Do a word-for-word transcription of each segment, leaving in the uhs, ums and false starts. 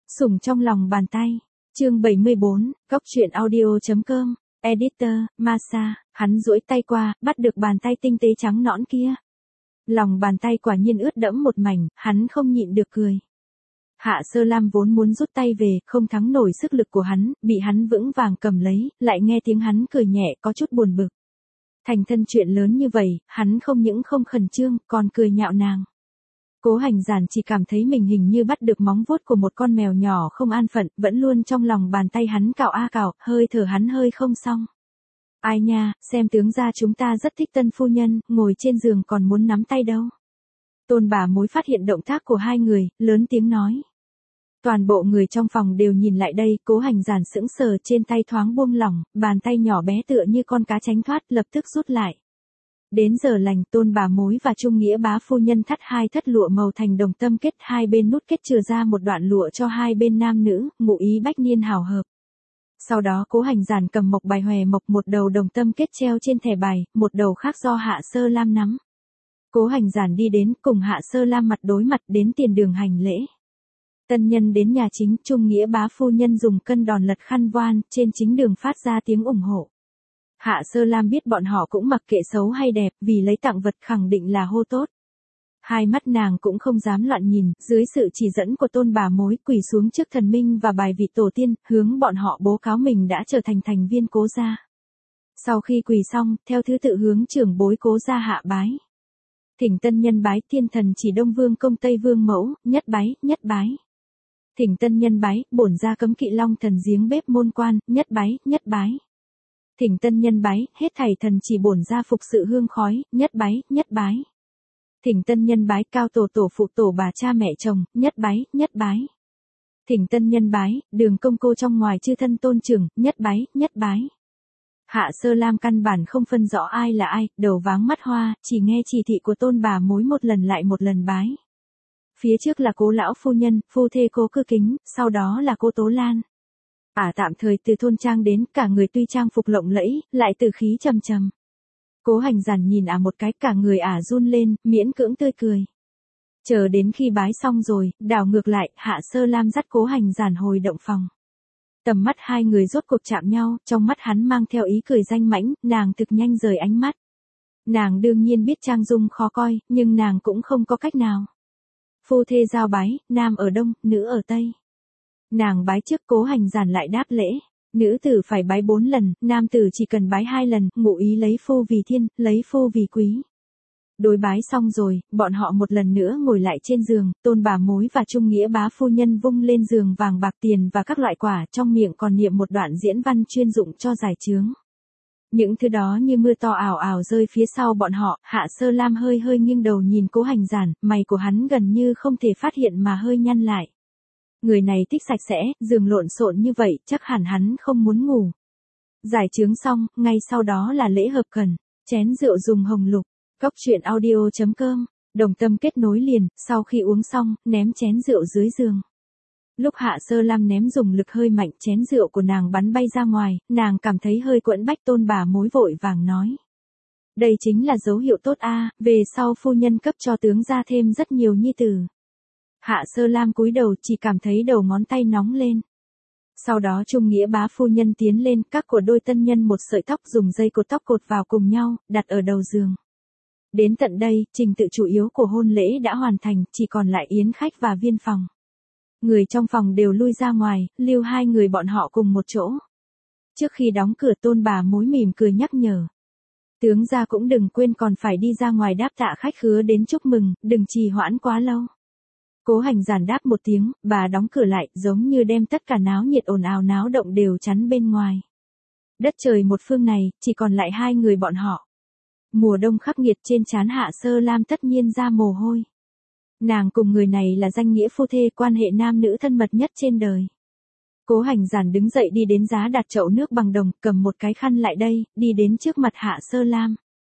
Sủng trong lòng bàn tay. Chương bảy mươi bốn, Góc truyện audio.com, Editor, Masa, hắn duỗi tay qua, bắt được bàn tay tinh tế trắng nõn kia. Lòng bàn tay quả nhiên ướt đẫm một mảnh, hắn không nhịn được cười. Hạ Sơ Lam vốn muốn rút tay về, không thắng nổi sức lực của hắn, bị hắn vững vàng cầm lấy, lại nghe tiếng hắn cười nhẹ có chút buồn bực. Thành thân chuyện lớn như vậy, hắn không những không khẩn trương, còn cười nhạo nàng. Cố Hành Giản chỉ cảm thấy mình hình như bắt được móng vuốt của một con mèo nhỏ không an phận, vẫn luôn trong lòng bàn tay hắn cào a cào, hơi thở hắn hơi không xong. Ai nha, xem tướng ra chúng ta rất thích tân phu nhân, ngồi trên giường còn muốn nắm tay đâu. Tôn bà mối phát hiện động tác của hai người, lớn tiếng nói. Toàn bộ người trong phòng đều nhìn lại đây, Cố Hành Giản sững sờ, trên tay thoáng buông lỏng, bàn tay nhỏ bé tựa như con cá tránh thoát, lập tức rút lại. Đến giờ lành, Tôn bà mối và Trung Nghĩa bá phu nhân thắt hai thất lụa màu thành đồng tâm kết, hai bên nút kết chừa ra một đoạn lụa cho hai bên nam nữ, ngụ ý bách niên hảo hợp. Sau đó Cố Hành Giản cầm mộc bài hòe mộc, một đầu đồng tâm kết treo trên thẻ bài, một đầu khác do Hạ Sơ Lam nắm. Cố Hành Giản đi đến, cùng Hạ Sơ Lam mặt đối mặt đến tiền đường hành lễ. Tân nhân đến nhà chính, Trung Nghĩa bá phu nhân dùng cân đòn lật khăn voan, trên chính đường phát ra tiếng ủng hộ. Hạ Sơ Lam biết bọn họ cũng mặc kệ xấu hay đẹp, vì lấy tặng vật khẳng định là hô tốt. Hai mắt nàng cũng không dám loạn nhìn, dưới sự chỉ dẫn của Tôn bà mối, quỳ xuống trước thần minh và bài vị tổ tiên, hướng bọn họ bố cáo mình đã trở thành thành viên Cố gia. Sau khi quỳ xong, theo thứ tự hướng trưởng bối Cố gia hạ bái. Thỉnh tân nhân bái thiên thần chỉ Đông Vương công Tây Vương mẫu, nhất bái, nhất bái. Thỉnh tân nhân bái, bổn gia cấm kỵ Long thần giếng bếp môn quan, nhất bái, nhất bái. Thỉnh tân nhân bái, hết thảy thần chỉ bổn gia phục sự hương khói, nhất bái, nhất bái. Thỉnh tân nhân bái, cao tổ tổ phụ tổ bà cha mẹ chồng, nhất bái, nhất bái. Thỉnh tân nhân bái, đường công cô trong ngoài chư thân tôn trưởng, nhất bái, nhất bái. Hạ Sơ Lam căn bản không phân rõ ai là ai, đầu váng mắt hoa, chỉ nghe chỉ thị của Tôn bà mối một lần lại một lần bái. Phía trước là Cố lão phu nhân, phu thê Cố Cư Kính, sau đó là Cố Tố Lan. Ả tạm thời từ thôn trang đến, cả người tuy trang phục lộng lẫy, lại từ khí trầm trầm. Cố Hành Giản nhìn Ả một cái, cả người Ả run lên, miễn cưỡng tươi cười. Chờ đến khi bái xong rồi, đảo ngược lại, Hạ Sơ Lam dắt Cố Hành Giản hồi động phòng. Tầm mắt hai người rốt cuộc chạm nhau, trong mắt hắn mang theo ý cười danh mãnh, nàng thực nhanh rời ánh mắt. Nàng đương nhiên biết trang dung khó coi, nhưng nàng cũng không có cách nào. Phu thê giao bái, nam ở đông, nữ ở tây. Nàng bái trước, Cố Hành Giản lại đáp lễ. Nữ tử phải bái bốn lần, nam tử chỉ cần bái hai lần, ngụ ý lấy phu vì thiên, lấy phu vì quý. Đối bái xong rồi, bọn họ một lần nữa ngồi lại trên giường, Tôn bà mối và Trung Nghĩa bá phu nhân vung lên giường vàng bạc tiền và các loại quả, trong miệng còn niệm một đoạn diễn văn chuyên dụng cho giải chướng. Những thứ đó như mưa to ảo ảo rơi phía sau bọn họ. Hạ Sơ Lam hơi hơi nghiêng đầu nhìn Cố Hành Giản, mày của hắn gần như không thể phát hiện mà hơi nhăn lại. Người này thích sạch sẽ, giường lộn xộn như vậy, chắc hẳn hắn không muốn ngủ. Giải chướng xong, ngay sau đó là lễ hợp khẩn, chén rượu dùng hồng lục. Góc truyện audio.com, đồng tâm kết nối liền, sau khi uống xong, ném chén rượu dưới giường. Lúc Hạ Sơ Lam ném dùng lực hơi mạnh, chén rượu của nàng bắn bay ra ngoài, nàng cảm thấy hơi quẫn bách. Tôn bà mối vội vàng nói. Đây chính là dấu hiệu tốt a, về sau phu nhân cấp cho tướng gia thêm rất nhiều nhi tử. Hạ Sơ Lam cúi đầu, chỉ cảm thấy đầu ngón tay nóng lên. Sau đó Trung Nghĩa bá phu nhân tiến lên, các của đôi tân nhân một sợi tóc, dùng dây cột tóc cột vào cùng nhau, đặt ở đầu giường. Đến tận đây, trình tự chủ yếu của hôn lễ đã hoàn thành, chỉ còn lại yến khách và viên phòng. Người trong phòng đều lui ra ngoài, lưu hai người bọn họ cùng một chỗ. Trước khi đóng cửa, Tôn bà mối mỉm cười nhắc nhở. Tướng gia cũng đừng quên còn phải đi ra ngoài đáp tạ khách khứa đến chúc mừng, đừng trì hoãn quá lâu. Cố Hành Giản đáp một tiếng, bà đóng cửa lại, giống như đem tất cả náo nhiệt ồn ào náo động đều chắn bên ngoài. Đất trời một phương này, chỉ còn lại hai người bọn họ. Mùa đông khắc nghiệt, trên trán Hạ Sơ Lam tất nhiên ra mồ hôi. Nàng cùng người này là danh nghĩa phu thê, quan hệ nam nữ thân mật nhất trên đời. Cố Hành Giản đứng dậy đi đến giá đặt chậu nước bằng đồng, cầm một cái khăn lại đây, đi đến trước mặt Hạ Sơ Lam.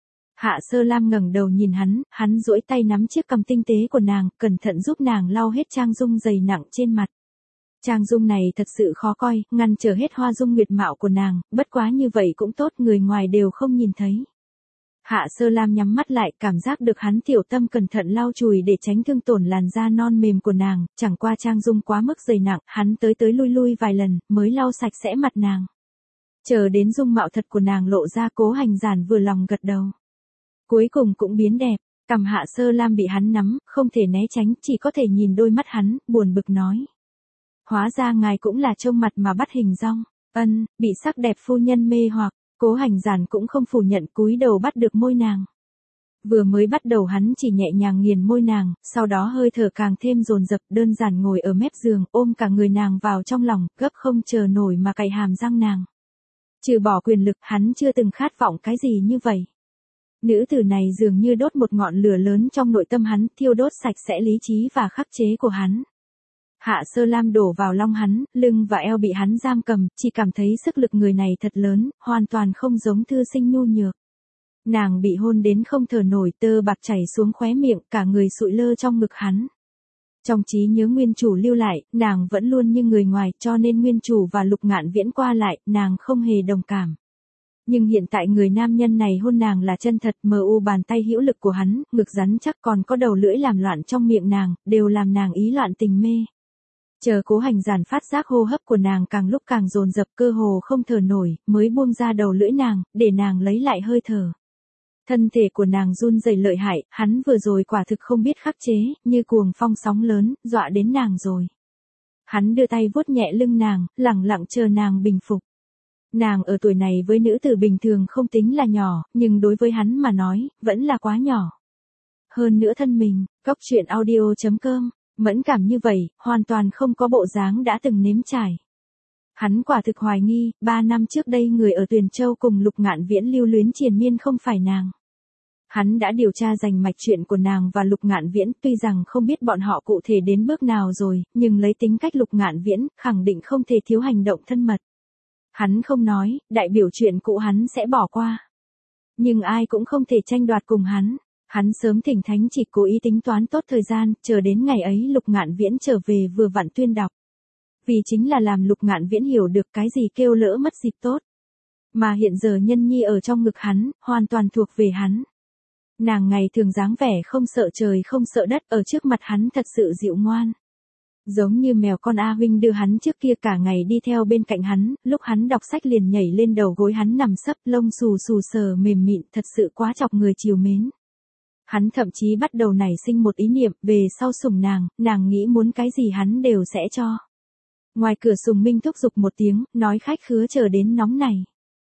Hạ Sơ Lam ngẩng đầu nhìn hắn, hắn duỗi tay nắm chiếc cằm tinh tế của nàng, cẩn thận giúp nàng lau hết trang dung dày nặng trên mặt. Trang dung này thật sự khó coi, ngăn trở hết hoa dung nguyệt mạo của nàng, bất quá như vậy cũng tốt, người ngoài đều không nhìn thấy. Hạ Sơ Lam nhắm mắt lại, cảm giác được hắn tiểu tâm cẩn thận lau chùi để tránh thương tổn làn da non mềm của nàng, chẳng qua trang dung quá mức dày nặng, hắn tới tới lui lui vài lần, mới lau sạch sẽ mặt nàng. Chờ đến dung mạo thật của nàng lộ ra, Cố Hành Giản vừa lòng gật đầu. Cuối cùng cũng biến đẹp, cằm Hạ Sơ Lam bị hắn nắm, không thể né tránh, chỉ có thể nhìn đôi mắt hắn, buồn bực nói. Hóa ra ngài cũng là trông mặt mà bắt hình dong. Ân, bị sắc đẹp phu nhân mê hoặc, Cố Hành Giản cũng không phủ nhận, cúi đầu bắt được môi nàng. Vừa mới bắt đầu hắn chỉ nhẹ nhàng nghiền môi nàng, sau đó hơi thở càng thêm dồn dập, đơn giản ngồi ở mép giường, ôm cả người nàng vào trong lòng, gấp không chờ nổi mà cạy hàm răng nàng. Trừ bỏ quyền lực, hắn chưa từng khát vọng cái gì như vậy. Nữ tử này dường như đốt một ngọn lửa lớn trong nội tâm hắn, thiêu đốt sạch sẽ lý trí và khắc chế của hắn. Hạ Sơ Lam đổ vào lòng hắn, lưng và eo bị hắn giam cầm, chỉ cảm thấy sức lực người này thật lớn, hoàn toàn không giống thư sinh nhu nhược. Nàng bị hôn đến không thở nổi, tơ bạc chảy xuống khóe miệng, cả người sụi lơ trong ngực hắn. Trong trí nhớ nguyên chủ lưu lại, nàng vẫn luôn như người ngoài, cho nên nguyên chủ và Lục Ngạn Viễn qua lại, nàng không hề đồng cảm. Nhưng hiện tại người nam nhân này hôn nàng là chân thật, mờ u bàn tay hữu lực của hắn, ngực rắn chắc còn có đầu lưỡi làm loạn trong miệng nàng, đều làm nàng ý loạn tình mê. Chờ Cố Hành Giản phát giác hô hấp của nàng càng lúc càng dồn dập, cơ hồ không thở nổi, mới buông ra đầu lưỡi nàng, để nàng lấy lại hơi thở. Thân thể của nàng run rẩy lợi hại, hắn vừa rồi quả thực không biết khắc chế, như cuồng phong sóng lớn, dọa đến nàng rồi. Hắn đưa tay vuốt nhẹ lưng nàng, lẳng lặng chờ nàng bình phục. Nàng ở tuổi này với nữ tử bình thường không tính là nhỏ, nhưng đối với hắn mà nói, vẫn là quá nhỏ. Hơn nữa thân mình, góc truyện audio chấm com, mẫn cảm như vậy, hoàn toàn không có bộ dáng đã từng nếm trải. Hắn quả thực hoài nghi, ba năm trước đây người ở Tuyền Châu cùng Lục Ngạn Viễn lưu luyến triền miên không phải nàng. Hắn đã điều tra rành mạch chuyện của nàng và Lục Ngạn Viễn, tuy rằng không biết bọn họ cụ thể đến bước nào rồi, nhưng lấy tính cách Lục Ngạn Viễn, khẳng định không thể thiếu hành động thân mật. Hắn không nói, đại biểu chuyện cũ hắn sẽ bỏ qua. Nhưng ai cũng không thể tranh đoạt cùng hắn. Hắn sớm thỉnh thánh chỉ cố ý tính toán tốt thời gian, chờ đến ngày ấy Lục Ngạn Viễn trở về vừa vặn tuyên đọc. Vì chính là làm Lục Ngạn Viễn hiểu được cái gì kêu lỡ mất dịp tốt. Mà hiện giờ nhân nhi ở trong ngực hắn, hoàn toàn thuộc về hắn. Nàng ngày thường dáng vẻ không sợ trời không sợ đất, ở trước mặt hắn thật sự dịu ngoan. Giống như mèo con A Huynh đưa hắn trước kia cả ngày đi theo bên cạnh hắn, lúc hắn đọc sách liền nhảy lên đầu gối hắn nằm sấp, lông xù xù sờ mềm mịn, thật sự quá chọc người chiều mến. Hắn thậm chí bắt đầu nảy sinh một ý niệm, về sau sủng nàng, nàng nghĩ muốn cái gì hắn đều sẽ cho. Ngoài cửa Sùng Minh thúc giục một tiếng, nói khách khứa chờ đến nóng này.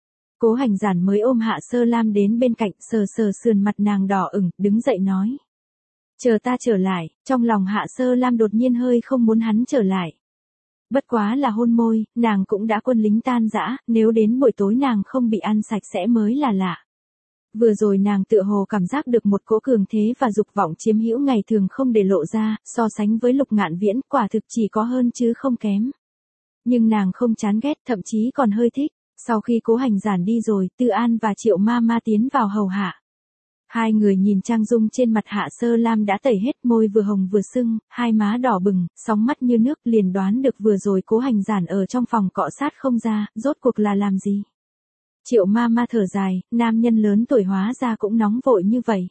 Cố Hành Giản mới ôm Hạ Sơ Lam đến bên cạnh, sờ sờ sườn mặt nàng đỏ ửng, đứng dậy nói. Chờ ta trở lại, trong lòng Hạ Sơ Lam đột nhiên hơi không muốn hắn trở lại. Bất quá là hôn môi, nàng cũng đã quân lính tan rã, nếu đến buổi tối nàng không bị ăn sạch sẽ mới là lạ. Vừa rồi nàng tựa hồ cảm giác được một cỗ cường thế và dục vọng chiếm hữu ngày thường không để lộ ra, so sánh với Lục Ngạn Viễn, quả thực chỉ có hơn chứ không kém. Nhưng nàng không chán ghét, thậm chí còn hơi thích. Sau khi Cố Hành Giản đi rồi, Tư An và Triệu Ma Ma tiến vào hầu hạ. Hai người nhìn trang dung trên mặt Hạ Sơ Lam đã tẩy hết, môi vừa hồng vừa sưng, hai má đỏ bừng, sóng mắt như nước, liền đoán được vừa rồi Cố Hành Giản ở trong phòng cọ sát không ra, rốt cuộc là làm gì. Triệu Ma Ma thở dài, nam nhân lớn tuổi hóa ra cũng nóng vội như vậy.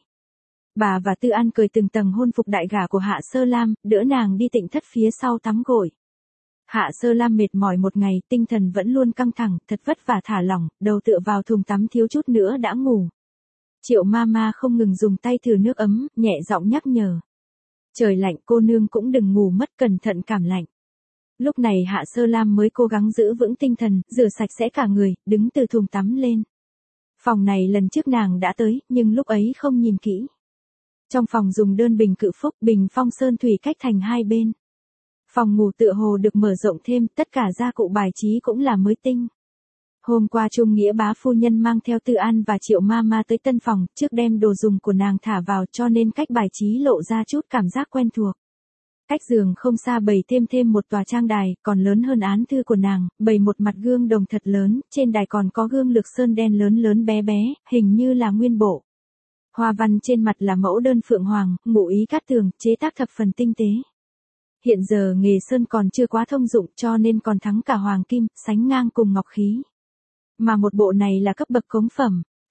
Bà và Tư An cười từng tầng hôn phục đại gả của Hạ Sơ Lam, đỡ nàng đi tịnh thất phía sau tắm gội. Hạ Sơ Lam mệt mỏi một ngày, tinh thần vẫn luôn căng thẳng, thật vất vả thả lỏng, đầu tựa vào thùng tắm thiếu chút nữa đã ngủ. Triệu Ma Ma không ngừng dùng tay thử nước ấm, nhẹ giọng nhắc nhở. Trời lạnh, cô nương cũng đừng ngủ mất, cẩn thận cảm lạnh. Lúc này Hạ Sơ Lam mới cố gắng giữ vững tinh thần, rửa sạch sẽ cả người, đứng từ thùng tắm lên. Phòng này lần trước nàng đã tới, nhưng lúc ấy không nhìn kỹ. Trong phòng dùng đơn bình cự phúc, bình phong sơn thủy cách thành hai bên. Phòng ngủ tựa hồ được mở rộng thêm, tất cả gia cụ bài trí cũng là mới tinh. Hôm qua Trung Nghĩa bá phu nhân mang theo Tư An và Triệu Ma Ma tới tân phòng, trước đem đồ dùng của nàng thả vào, cho nên cách bài trí lộ ra chút cảm giác quen thuộc. Cách giường không xa bày thêm thêm một tòa trang đài, còn lớn hơn án thư của nàng, bày một mặt gương đồng thật lớn, trên đài còn có gương lược sơn đen lớn lớn bé bé, hình như là nguyên bộ. Hoa văn trên mặt là mẫu đơn phượng hoàng, ngụ ý cát tường, chế tác thập phần tinh tế. Hiện giờ nghề sơn còn chưa quá thông dụng, cho nên còn thắng cả hoàng kim, sánh ngang cùng ngọc khí. Mà một bộ này là cấp bậc cống phẩm.